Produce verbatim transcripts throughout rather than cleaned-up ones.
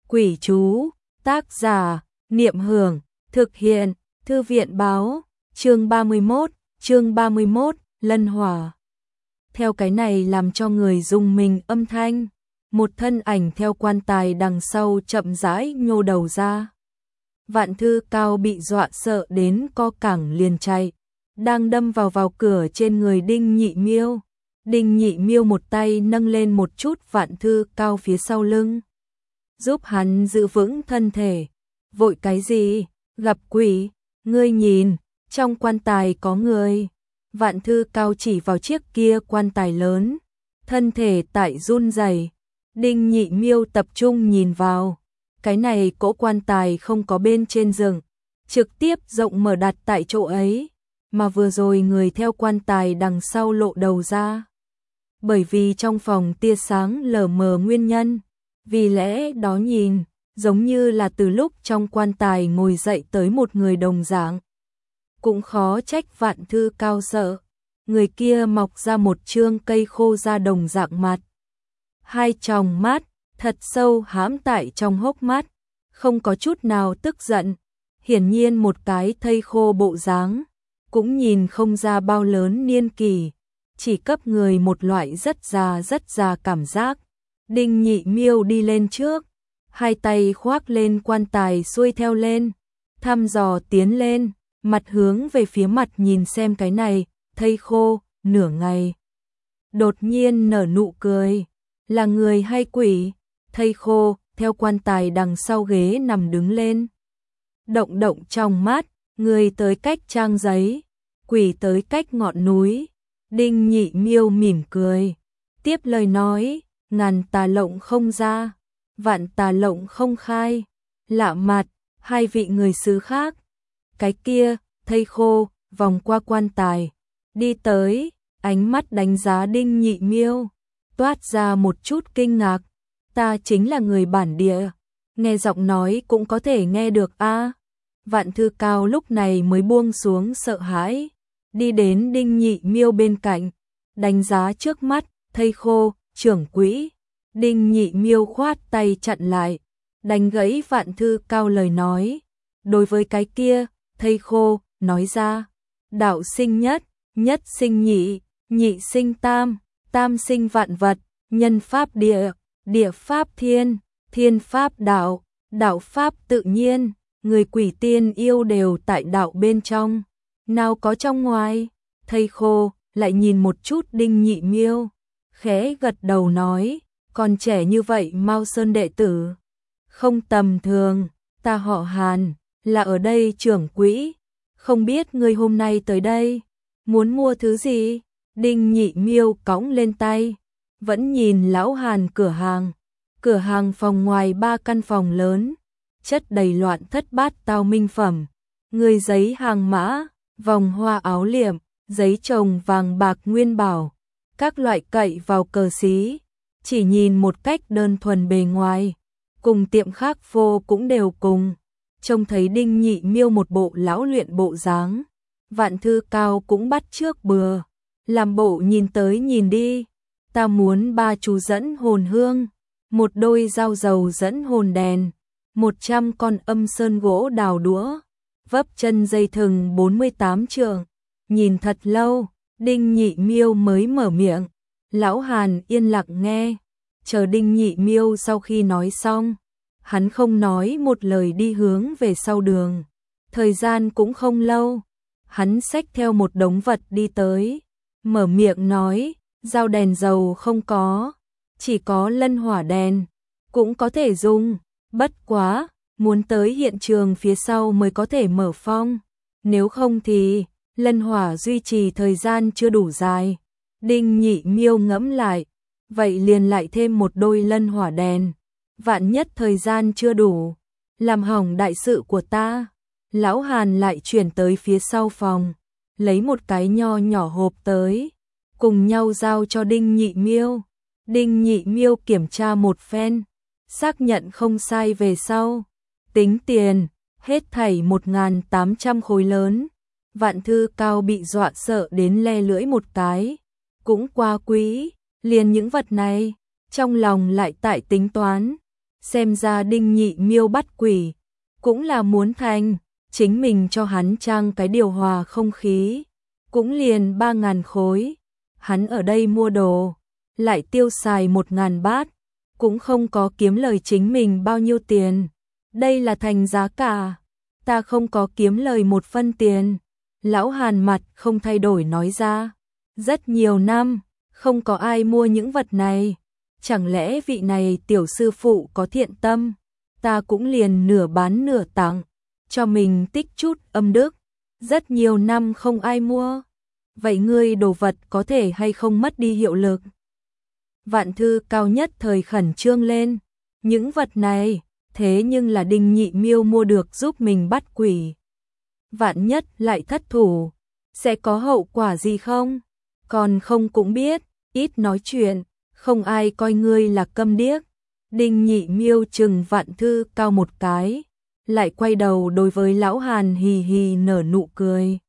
Quỷ chú, tác giả, Niệm Hưởng, thực hiện, Thư viện báo, chương ba mươi mốt, chương ba mươi mốt, Lân Hỏa. Theo cái này làm cho người rùng mình âm thanh, một thân ảnh theo quan tài đằng sau chậm rãi nhô đầu ra. Vạn Thư Cao bị dọa sợ đến co cẳng liền chạy, đang đâm vào vào cửa trên người Đinh Nhị Miêu. Đinh Nhị Miêu một tay nâng lên một chút Vạn Thư Cao phía sau lưng, giúp hắn giữ vững thân thể. Vội cái gì, gặp quỷ, ngươi nhìn, trong quan tài có người. Vạn Thư Cao chỉ vào chiếc kia quan tài lớn, thân thể tại run rẩy. Đinh Nhị Miêu tập trung nhìn vào, cái này cỗ quan tài không có bên trên giường, trực tiếp rộng mở đặt tại chỗ ấy, mà vừa rồi người theo quan tài đằng sau lộ đầu ra. Bởi vì trong phòng tia sáng lờ mờ nguyên nhân, vì lẽ đó nhìn, giống như là từ lúc trong quan tài ngồi dậy tới một người đồng dạng. Cũng khó trách Vạn Thư Cao sợ, người kia mọc ra một trương cây khô da đồng dạng mặt. Hai tròng mắt, thật sâu hãm tại trong hốc mắt, không có chút nào tức giận, hiển nhiên một cái thây khô bộ dáng, cũng nhìn không ra bao lớn niên kỷ, chỉ cấp người một loại rất già rất già cảm giác. Đinh Nhị Miêu đi lên trước, hai tay khoác lên quan tài xuôi theo lên, thăm dò tiến lên, mặt hướng về phía mặt nhìn xem cái này, thây khô, nửa ngày. Đột nhiên nở nụ cười, là người hay quỷ? Thây khô, theo quan tài đằng sau ghế nằm đứng lên. Động động trong mắt, người tới cách trang giấy, quỷ tới cách ngọn núi. Đinh Nhị Miêu mỉm cười, tiếp lời nói, ngàn tà lộng không ra, vạn tà lộng không khai. Lạ mặt, hai vị người xứ khác. Cái kia, thây khô, vòng qua quan tài, đi tới, ánh mắt đánh giá Đinh Nhị Miêu, toát ra một chút kinh ngạc. Ta chính là người bản địa, nghe giọng nói cũng có thể nghe được a. À. Vạn Thư Cao lúc này mới buông xuống sợ hãi, đi đến Đinh Nhị Miêu bên cạnh, đánh giá trước mắt, thây khô, trưởng quỹ. Đinh Nhị Miêu khoát tay chặn lại, đánh gãy Vạn Thư Cao lời nói. Đối với cái kia, thây khô, nói ra, đạo sinh nhất, nhất sinh nhị, nhị sinh tam, tam sinh vạn vật, nhân pháp địa, địa pháp thiên, thiên pháp đạo, đạo pháp tự nhiên, người quỷ tiên yêu đều tại đạo bên trong, nào có trong ngoài. Thây khô lại nhìn một chút Đinh Nhị Miêu, khẽ gật đầu nói, còn trẻ như vậy Mao Sơn đệ tử, không tầm thường. Ta họ Hàn, là ở đây trưởng quỹ, không biết ngươi hôm nay tới đây muốn mua thứ gì? Đinh Nhị Miêu cõng lên tay, vẫn nhìn lão Hàn cửa hàng. Cửa hàng phòng ngoài ba căn phòng lớn, chất đầy loạn thất bát tao minh phẩm, người giấy hàng mã, vòng hoa áo liệm, giấy chồng vàng bạc nguyên bảo, các loại cậy vào cờ xí, chỉ nhìn một cách đơn thuần bề ngoài, cùng tiệm khác vô cũng đều cùng. Trông thấy Đinh Nhị Miêu một bộ lão luyện bộ dáng, Vạn Thư Cao cũng bắt chước bừa, làm bộ nhìn tới nhìn đi. Ta muốn ba chú dẫn hồn hương, một đôi dao dầu dẫn hồn đèn, một trăm con âm sơn gỗ đào đũa, vấp chân dây thừng bốn mươi tám trượng. Nhìn thật lâu, Đinh Nhị Miêu mới mở miệng. Lão Hàn yên lặng nghe, chờ Đinh Nhị Miêu sau khi nói xong, hắn không nói một lời đi hướng về sau đường. Thời gian cũng không lâu, hắn xách theo một đống vật đi tới, mở miệng nói, dao đèn dầu không có, chỉ có lân hỏa đèn, cũng có thể dùng, bất quá, muốn tới hiện trường phía sau mới có thể mở phong, nếu không thì, lân hỏa duy trì thời gian chưa đủ dài. Đinh Nhị Miêu ngẫm lại, vậy liền lại thêm một đôi lân hỏa đèn, vạn nhất thời gian chưa đủ, làm hỏng đại sự của ta. Lão Hàn lại chuyển tới phía sau phòng, lấy một cái nho nhỏ hộp tới, cùng nhau giao cho Đinh Nhị Miêu. Đinh Nhị Miêu kiểm tra một phen, xác nhận không sai về sau, tính tiền, hết thảy một nghìn tám trăm khối lớn. Vạn Thư Cao bị dọa sợ đến le lưỡi một cái, cũng qua quý, liền những vật này, trong lòng lại tại tính toán, xem ra Đinh Nhị Miêu bắt quỷ, cũng là muốn thành, chính mình cho hắn trang cái điều hòa không khí, cũng liền ba ngàn khối, hắn ở đây mua đồ, lại tiêu xài một ngàn bát, cũng không có kiếm lời chính mình bao nhiêu tiền, đây là thành giá cả, ta không có kiếm lời một phân tiền. Lão Hàn mặt không thay đổi nói ra, rất nhiều năm, không có ai mua những vật này, chẳng lẽ vị này tiểu sư phụ có thiện tâm, ta cũng liền nửa bán nửa tặng, cho mình tích chút âm đức, rất nhiều năm không ai mua, vậy ngươi đồ vật có thể hay không mất đi hiệu lực. Vạn Thư Cao nhất thời khẩn trương lên, những vật này, thế nhưng là Đinh Nhị Miêu mua được giúp mình bắt quỷ. Vạn nhất lại thất thủ, sẽ có hậu quả gì không? Còn không cũng biết, ít nói chuyện, không ai coi ngươi là câm điếc. Đinh Nhị Miêu chừng Vạn Thư Cao một cái, lại quay đầu đối với Lão Hàn hì hì nở nụ cười.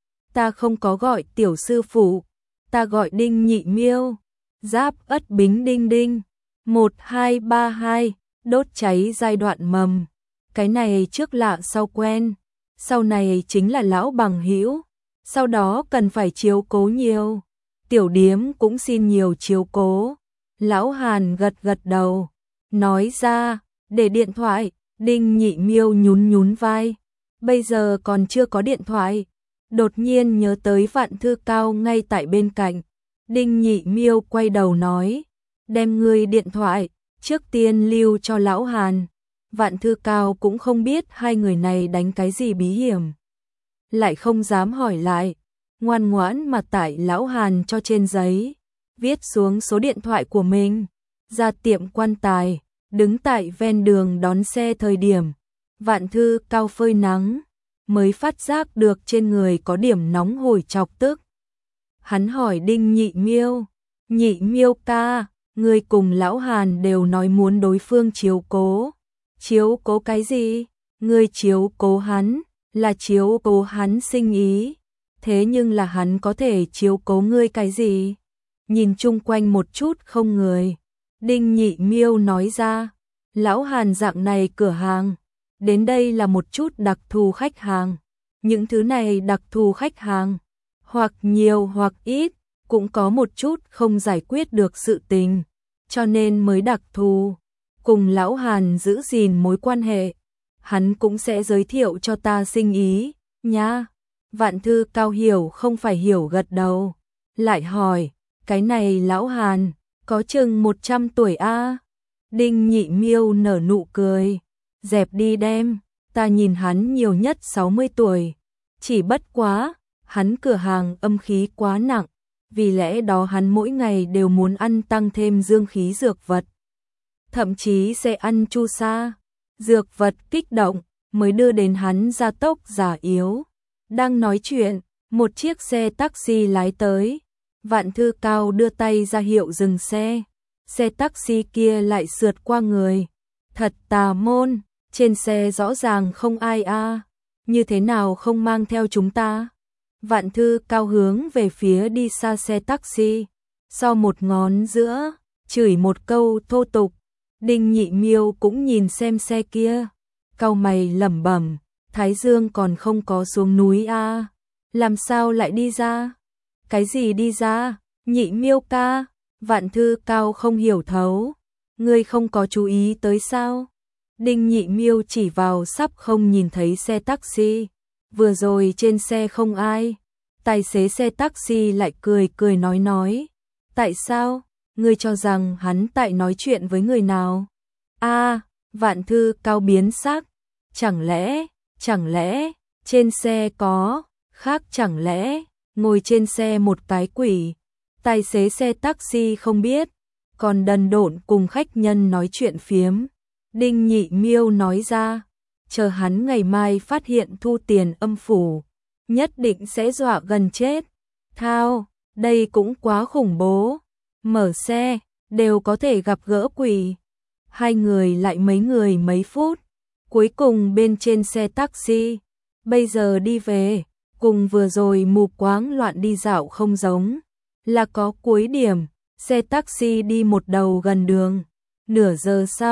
Ta không có gọi tiểu sư phụ, ta gọi Đinh Nhị Miêu. Giáp Ất Bính Đinh Đinh, một hai ba hai, đốt cháy giai đoạn mầm. Cái này trước lạ sau quen, sau này chính là lão bằng hữu, sau đó cần phải chiếu cố nhiều. Tiểu điếm cũng xin nhiều chiếu cố. Lão Hàn gật gật đầu, nói ra, để điện thoại. Đinh Nhị Miêu nhún nhún vai, bây giờ còn chưa có điện thoại. Đột nhiên nhớ tới Vạn Thư Cao ngay tại bên cạnh. Đinh Nhị Miêu quay đầu nói, đem ngươi điện thoại, trước tiên lưu cho Lão Hàn. Vạn Thư Cao cũng không biết hai người này đánh cái gì bí hiểm, lại không dám hỏi lại, ngoan ngoãn mà tải Lão Hàn cho trên giấy, viết xuống số điện thoại của mình, ra tiệm quan tài, đứng tại ven đường đón xe thời điểm. Vạn Thư Cao phơi nắng, mới phát giác được trên người có điểm nóng hổi chọc tức. Hắn hỏi Đinh Nhị Miêu, Nhị Miêu ca, người cùng Lão Hàn đều nói muốn đối phương chiếu cố. Chiếu cố cái gì? Người chiếu cố hắn, là chiếu cố hắn sinh ý. Thế nhưng là hắn có thể chiếu cố ngươi cái gì? Nhìn chung quanh một chút không người. Đinh Nhị Miêu nói ra, Lão Hàn dạng này cửa hàng, đến đây là một chút đặc thù khách hàng. Những thứ này đặc thù khách hàng, hoặc nhiều hoặc ít, cũng có một chút không giải quyết được sự tình, cho nên mới đặc thù. Cùng Lão Hàn giữ gìn mối quan hệ, hắn cũng sẽ giới thiệu cho ta sinh ý, nha. Vạn Thư Cao hiểu không phải hiểu gật đầu, lại hỏi, cái này Lão Hàn, có chừng một trăm tuổi a? Đinh Nhị Miêu nở nụ cười, dẹp đi đem, ta nhìn hắn nhiều nhất sáu mươi tuổi, chỉ bất quá, hắn cửa hàng âm khí quá nặng, vì lẽ đó hắn mỗi ngày đều muốn ăn tăng thêm dương khí dược vật. Thậm chí sẽ ăn chu sa, dược vật kích động, mới đưa đến hắn gia tốc già yếu. Đang nói chuyện, một chiếc xe taxi lái tới. Vạn Thư Cao đưa tay ra hiệu dừng xe. Xe taxi kia lại sượt qua người. Thật tà môn, trên xe rõ ràng không ai a, như thế nào không mang theo chúng ta? Vạn Thư Cao hướng về phía đi xa xe taxi, so một ngón giữa, chửi một câu thô tục. Đinh Nhị Miêu cũng nhìn xem xe kia, cau mày lẩm bẩm, Thái Dương còn không có xuống núi a, làm sao lại đi ra? Cái gì đi ra? Nhị Miêu ca, Vạn Thư Cao không hiểu thấu, ngươi không có chú ý tới sao? Đinh Nhị Miêu chỉ vào sắp không nhìn thấy xe taxi, vừa rồi trên xe không ai. Tài xế xe taxi lại cười cười nói nói, tại sao? Ngươi cho rằng hắn tại nói chuyện với người nào? A, à, Vạn Thư Cao biến sắc, chẳng lẽ, chẳng lẽ, trên xe có, khác chẳng lẽ, ngồi trên xe một cái quỷ. Tài xế xe taxi không biết, còn đần độn cùng khách nhân nói chuyện phiếm. Đinh Nhị Miêu nói ra, chờ hắn ngày mai phát hiện thu tiền âm phủ, nhất định sẽ dọa gần chết. Thao, đây cũng quá khủng bố. Mở xe, đều có thể gặp gỡ quỷ. Hai người lại mấy người mấy phút, cuối cùng bên trên xe taxi. Bây giờ đi về, cùng vừa rồi mù quáng loạn đi dạo không giống. Là có cuối điểm, xe taxi đi một đầu gần đường. Nửa giờ sau,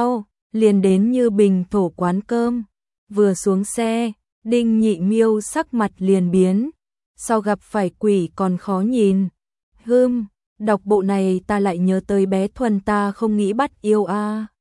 liền đến Như Bình thổ quán cơm. Vừa xuống xe, Đinh Nhị Miêu sắc mặt liền biến, sau gặp phải quỷ còn khó nhìn. Hưm, đọc bộ này ta lại nhớ tới bé Thuần ta không nghĩ bắt yêu a. À.